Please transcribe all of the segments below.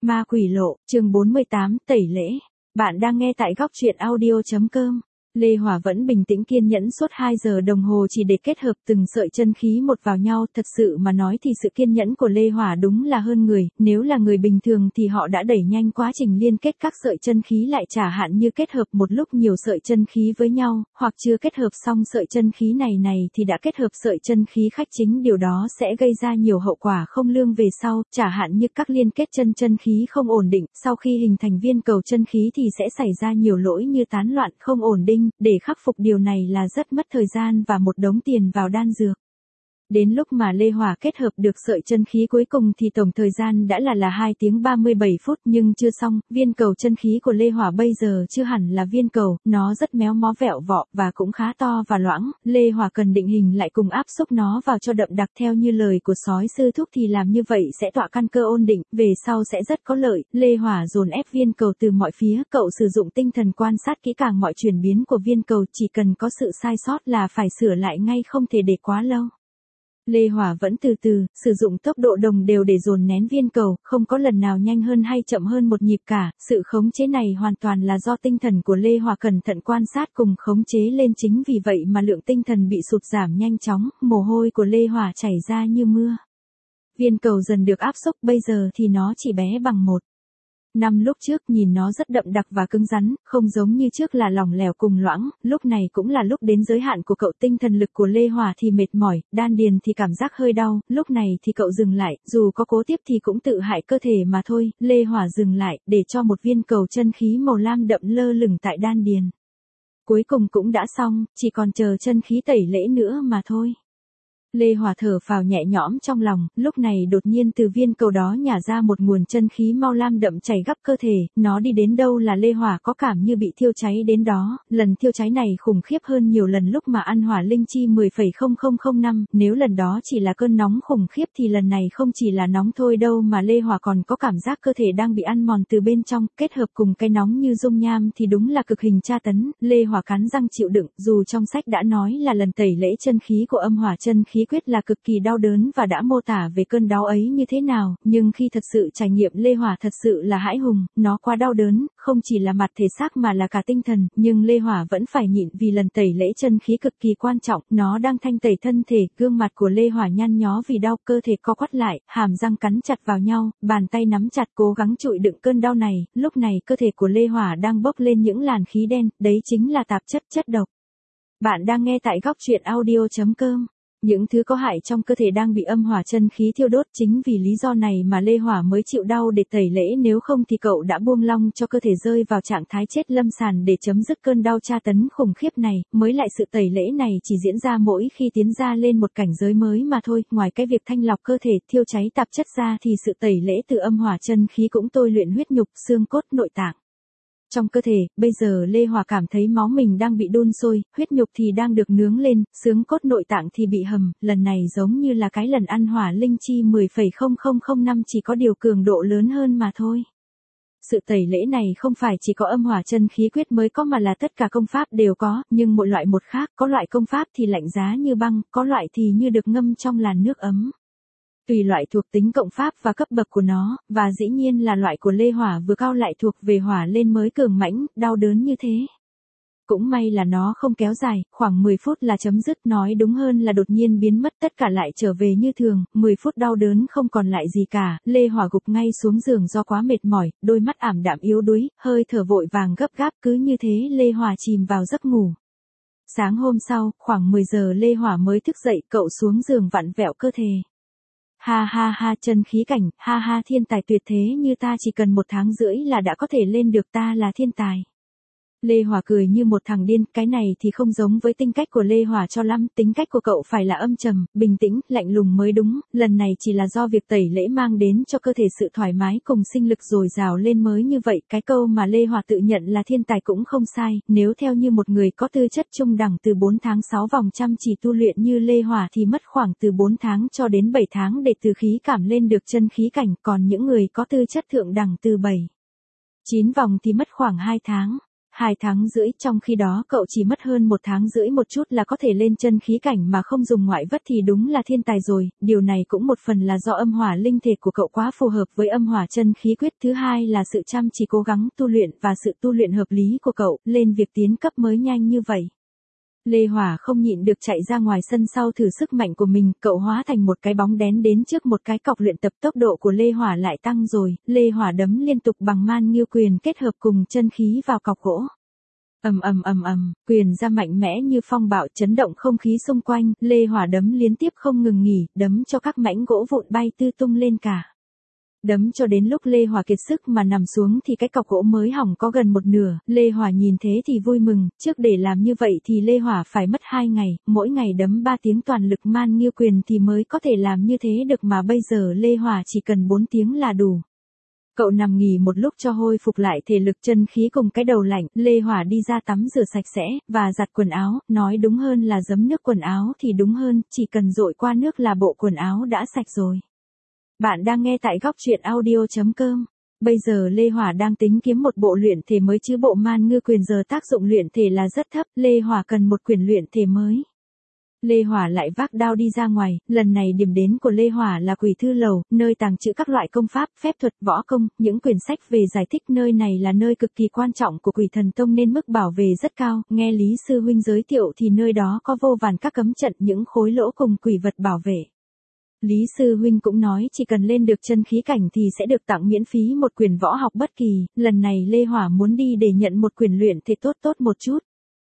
Ma quỷ lộ, chương 48, tẩy lễ. Bạn đang nghe tại góc truyện audio.com. Lê Hòa vẫn bình tĩnh kiên nhẫn suốt 2 giờ đồng hồ chỉ để kết hợp từng sợi chân khí một vào nhau. Thật sự mà nói thì sự kiên nhẫn của Lê Hòa đúng là hơn người, nếu là người bình thường thì họ đã đẩy nhanh quá trình liên kết các sợi chân khí lại, chả hạn như kết hợp một lúc nhiều sợi chân khí với nhau, hoặc chưa kết hợp xong sợi chân khí này thì đã kết hợp sợi chân khí khách chính, điều đó sẽ gây ra nhiều hậu quả không lương về sau, chả hạn như các liên kết chân khí không ổn định, sau khi hình thành viên cầu chân khí thì sẽ xảy ra nhiều lỗi như tán loạn, không ổn định. Để khắc phục điều này là rất mất thời gian và một đống tiền vào đan dược. Đến lúc mà Lê Hòa kết hợp được sợi chân khí cuối cùng thì tổng thời gian đã là 2 tiếng 37 phút nhưng chưa xong. Viên cầu chân khí của Lê Hòa bây giờ chưa hẳn là viên cầu, nó rất méo mó vẹo vọ và cũng khá to và loãng. Lê Hòa cần định hình lại cùng áp xúc nó vào cho đậm đặc, theo như lời của sói sư thúc thì làm như vậy sẽ tọa căn cơ ổn định, về sau sẽ rất có lợi. Lê Hòa dồn ép viên cầu từ mọi phía, cậu sử dụng tinh thần quan sát kỹ càng mọi chuyển biến của viên cầu, chỉ cần có sự sai sót là phải sửa lại ngay, không thể để quá lâu. Lê Hòa vẫn từ từ, sử dụng tốc độ đồng đều để dồn nén viên cầu, không có lần nào nhanh hơn hay chậm hơn một nhịp cả. Sự khống chế này hoàn toàn là do tinh thần của Lê Hòa cẩn thận quan sát cùng khống chế lên, chính vì vậy mà lượng tinh thần bị sụt giảm nhanh chóng, mồ hôi của Lê Hòa chảy ra như mưa. Viên cầu dần được áp xúc, bây giờ thì nó chỉ bé bằng 1/5 lúc trước, nhìn nó rất đậm đặc và cứng rắn, không giống như trước là lỏng lẻo cùng loãng. Lúc này cũng là lúc đến giới hạn của cậu, tinh thần lực của Lê Hòa thì mệt mỏi, đan điền thì cảm giác hơi đau, lúc này thì cậu dừng lại, dù có cố tiếp thì cũng tự hại cơ thể mà thôi. Lê Hòa dừng lại, để cho một viên cầu chân khí màu lam đậm lơ lửng tại đan điền. Cuối cùng cũng đã xong, chỉ còn chờ chân khí tẩy lễ nữa mà thôi. Lê Hòa thở phào nhẹ nhõm trong lòng, lúc này đột nhiên từ viên cầu đó nhả ra một nguồn chân khí màu lam đậm chảy gắp cơ thể, nó đi đến đâu là Lê Hòa có cảm như bị thiêu cháy đến đó. Lần thiêu cháy này khủng khiếp hơn nhiều lần lúc mà ăn hỏa linh chi 10,0005, nếu lần đó chỉ là cơn nóng khủng khiếp thì lần này không chỉ là nóng thôi đâu mà Lê Hòa còn có cảm giác cơ thể đang bị ăn mòn từ bên trong, kết hợp cùng cái nóng như dung nham thì đúng là cực hình tra tấn. Lê Hòa cắn răng chịu đựng, dù trong sách đã nói là lần tẩy lễ chân khí của âm hỏa chân khí quyết là cực kỳ đau đớn và đã mô tả về cơn đau ấy như thế nào, nhưng khi thật sự trải nghiệm Lê Hòa thật sự là hãi hùng, nó quá đau đớn, không chỉ là mặt thể xác mà là cả tinh thần, nhưng Lê Hòa vẫn phải nhịn vì lần tẩy lễ chân khí cực kỳ quan trọng, nó đang thanh tẩy thân thể. Gương mặt của Lê Hòa nhăn nhó vì đau, cơ thể co quắp lại, hàm răng cắn chặt vào nhau, bàn tay nắm chặt cố gắng chịu đựng cơn đau này. Lúc này cơ thể của Lê Hòa đang bốc lên những làn khí đen, đấy chính là tạp chất độc. Bạn đang nghe tại góc truyện audio.com. Những thứ có hại trong cơ thể đang bị âm hỏa chân khí thiêu đốt, chính vì lý do này mà Lê Hòa mới chịu đau để tẩy lễ, nếu không thì cậu đã buông lỏng cho cơ thể rơi vào trạng thái chết lâm sàng để chấm dứt cơn đau tra tấn khủng khiếp này. Mới lại sự tẩy lễ này chỉ diễn ra mỗi khi tiến ra lên một cảnh giới mới mà thôi, ngoài cái việc thanh lọc cơ thể, thiêu cháy tạp chất ra thì sự tẩy lễ từ âm hỏa chân khí cũng tôi luyện huyết nhục, xương cốt, nội tạng. Trong cơ thể, bây giờ Lê Hòa cảm thấy máu mình đang bị đun sôi, huyết nhục thì đang được nướng lên, xương cốt nội tạng thì bị hầm, lần này giống như là cái lần ăn hỏa linh chi 10,0005, chỉ có điều cường độ lớn hơn mà thôi. Sự tẩy lễ này không phải chỉ có âm hỏa chân khí quyết mới có mà là tất cả công pháp đều có, nhưng mỗi loại một khác, có loại công pháp thì lạnh giá như băng, có loại thì như được ngâm trong làn nước ấm. Tùy loại thuộc tính cộng pháp và cấp bậc của nó, và dĩ nhiên là loại của Lê Hòa vừa cao lại thuộc về hỏa lên mới cường mãnh, đau đớn như thế. Cũng may là nó không kéo dài, khoảng 10 phút là chấm dứt, nói đúng hơn là đột nhiên biến mất, tất cả lại trở về như thường, 10 phút đau đớn không còn lại gì cả. Lê Hòa gục ngay xuống giường do quá mệt mỏi, đôi mắt ảm đạm yếu đuối, hơi thở vội vàng gấp gáp, cứ như thế Lê Hòa chìm vào giấc ngủ. Sáng hôm sau, khoảng 10 giờ Lê Hòa mới thức dậy, cậu xuống giường vặn vẹo cơ thể. Ha ha ha, chân khí cảnh, ha ha, thiên tài tuyệt thế như ta chỉ cần 1 tháng rưỡi là đã có thể lên được, ta là thiên tài. Lê Hòa cười như một thằng điên, cái này thì không giống với tính cách của Lê Hòa cho lắm, tính cách của cậu phải là âm trầm, bình tĩnh, lạnh lùng mới đúng, lần này chỉ là do việc tẩy lễ mang đến cho cơ thể sự thoải mái cùng sinh lực dồi dào lên mới như vậy. Cái câu mà Lê Hòa tự nhận là thiên tài cũng không sai, nếu theo như một người có tư chất trung đẳng từ 4 tháng 6 vòng chăm chỉ tu luyện như Lê Hòa thì mất khoảng từ 4 tháng cho đến 7 tháng để từ khí cảm lên được chân khí cảnh, còn những người có tư chất thượng đẳng từ 7-9 vòng thì mất khoảng 2 tháng. 2 tháng rưỡi, trong khi đó cậu chỉ mất hơn 1 tháng rưỡi một chút là có thể lên chân khí cảnh mà không dùng ngoại vất thì đúng là thiên tài rồi, điều này cũng một phần là do âm hỏa linh thể của cậu quá phù hợp với âm hỏa chân khí quyết, thứ hai là sự chăm chỉ cố gắng tu luyện và sự tu luyện hợp lý của cậu, lên việc tiến cấp mới nhanh như vậy. Lê Hỏa không nhịn được chạy ra ngoài sân sau thử sức mạnh của mình, cậu hóa thành một cái bóng đén đến trước một cái cọc luyện tập, tốc độ của Lê Hỏa lại tăng rồi, Lê Hỏa đấm liên tục bằng man nghiêu quyền kết hợp cùng chân khí vào cọc gỗ. Quyền ra mạnh mẽ như phong bạo chấn động không khí xung quanh, Lê Hỏa đấm liên tiếp không ngừng nghỉ, đấm cho các mảnh gỗ vụn bay tứ tung lên cả. Đấm cho đến lúc Lê Hỏa kiệt sức mà nằm xuống thì cái cọc gỗ mới hỏng có gần một nửa, Lê Hỏa nhìn thế thì vui mừng, trước để làm như vậy thì Lê Hỏa phải mất 2 ngày, mỗi ngày đấm 3 tiếng toàn lực man nghiêu quyền thì mới có thể làm như thế được mà bây giờ Lê Hỏa chỉ cần 4 tiếng là đủ. Cậu nằm nghỉ một lúc cho hồi phục lại thể lực chân khí cùng cái đầu lạnh, Lê Hỏa đi ra tắm rửa sạch sẽ, và giặt quần áo, nói đúng hơn là giấm nước quần áo thì đúng hơn, chỉ cần dội qua nước là bộ quần áo đã sạch rồi. Bạn đang nghe tại góc truyện audio.com. Bây giờ Lê Hỏa đang tính kiếm một bộ luyện thể mới chứ bộ man ngư quyền giờ tác dụng luyện thể là rất thấp, Lê Hỏa cần một quyển luyện thể mới. Lê Hỏa lại vác đao đi ra ngoài, lần này điểm đến của Lê Hỏa là Quỷ Thư Lầu, nơi tàng trữ các loại công pháp, phép thuật, võ công, những quyển sách về giải thích, nơi này là nơi cực kỳ quan trọng của Quỷ Thần Tông nên mức bảo vệ rất cao, nghe Lý Sư Huynh giới thiệu thì nơi đó có vô vàn các cấm trận, những khối lỗ cùng quỷ vật bảo vệ. Lý Sư Huynh cũng nói chỉ cần lên được chân khí cảnh thì sẽ được tặng miễn phí một quyển võ học bất kỳ, lần này Lê Hỏa muốn đi để nhận một quyển luyện thể tốt một chút.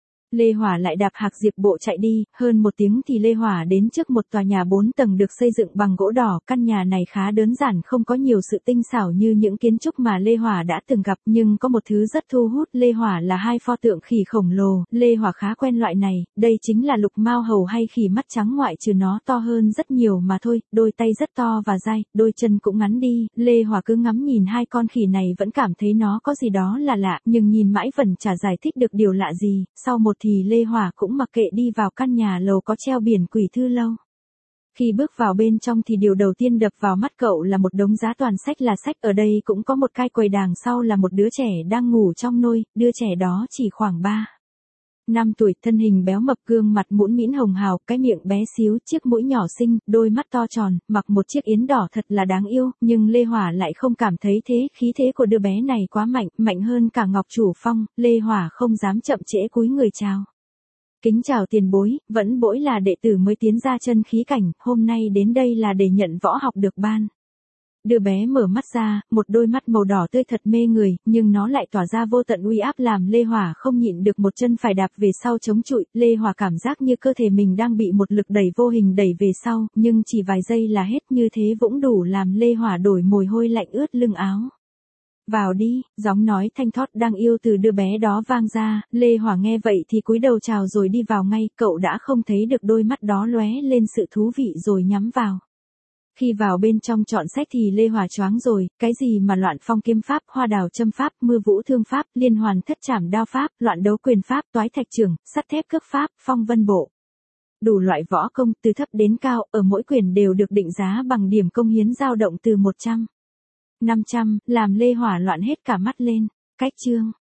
Lê Hỏa lại đạp hạc diệp bộ chạy đi, hơn 1 tiếng thì Lê Hỏa đến trước một tòa nhà 4 tầng được xây dựng bằng gỗ đỏ, căn nhà này khá đơn giản không có nhiều sự tinh xảo như những kiến trúc mà Lê Hỏa đã từng gặp nhưng có một thứ rất thu hút Lê Hỏa là 2 pho tượng khỉ khổng lồ, Lê Hỏa khá quen loại này, đây chính là lục mao hầu hay khỉ mắt trắng ngoại trừ nó to hơn rất nhiều mà thôi, đôi tay rất to và dai, đôi chân cũng ngắn đi, Lê Hỏa cứ ngắm nhìn 2 con khỉ này vẫn cảm thấy nó có gì đó là lạ, nhưng nhìn mãi vẫn chả giải thích được điều lạ gì, sau một thì Lê Hỏa cũng mặc kệ đi vào căn nhà lầu có treo biển Quỷ Thư Lâu. Khi bước vào bên trong thì điều đầu tiên đập vào mắt cậu là một đống giá toàn sách là sách, ở đây cũng có một cái quầy đằng sau là một đứa trẻ đang ngủ trong nôi, đứa trẻ đó chỉ khoảng 3-5 tuổi, thân hình béo mập, gương mặt mũn mĩn hồng hào, cái miệng bé xíu, chiếc mũi nhỏ xinh, đôi mắt to tròn, mặc một chiếc yến đỏ thật là đáng yêu, nhưng Lê Hỏa lại không cảm thấy thế, khí thế của đứa bé này quá mạnh, mạnh hơn cả Ngọc Chủ Phong, Lê Hỏa không dám chậm trễ cúi người chào. Kính chào tiền bối, vẫn bỗi là đệ tử mới tiến ra chân khí cảnh, hôm nay đến đây là để nhận võ học được ban. Đứa bé mở mắt ra, một đôi mắt màu đỏ tươi thật mê người, nhưng nó lại tỏa ra vô tận uy áp làm Lê Hỏa không nhịn được một chân phải đạp về sau chống chọi, Lê Hỏa cảm giác như cơ thể mình đang bị một lực đẩy vô hình đẩy về sau, nhưng chỉ vài giây là hết, như thế cũng đủ làm Lê Hỏa đổi mồ hôi lạnh ướt lưng áo. Vào đi, giọng nói thanh thoát đang yêu từ đứa bé đó vang ra, Lê Hỏa nghe vậy thì cúi đầu chào rồi đi vào ngay, cậu đã không thấy được đôi mắt đó lóe lên sự thú vị rồi nhắm vào. Khi vào bên trong chọn sách thì Lê Hỏa choáng rồi, cái gì mà loạn phong kiếm pháp, hoa đào châm pháp, mưa vũ thương pháp, liên hoàn thất trảm đao pháp, loạn đấu quyền pháp, toái thạch trưởng, sắt thép cước pháp, phong vân bộ. Đủ loại võ công từ thấp đến cao, ở mỗi quyền đều được định giá bằng điểm công hiến dao động từ 100-500, làm Lê Hỏa loạn hết cả mắt lên. Cách chương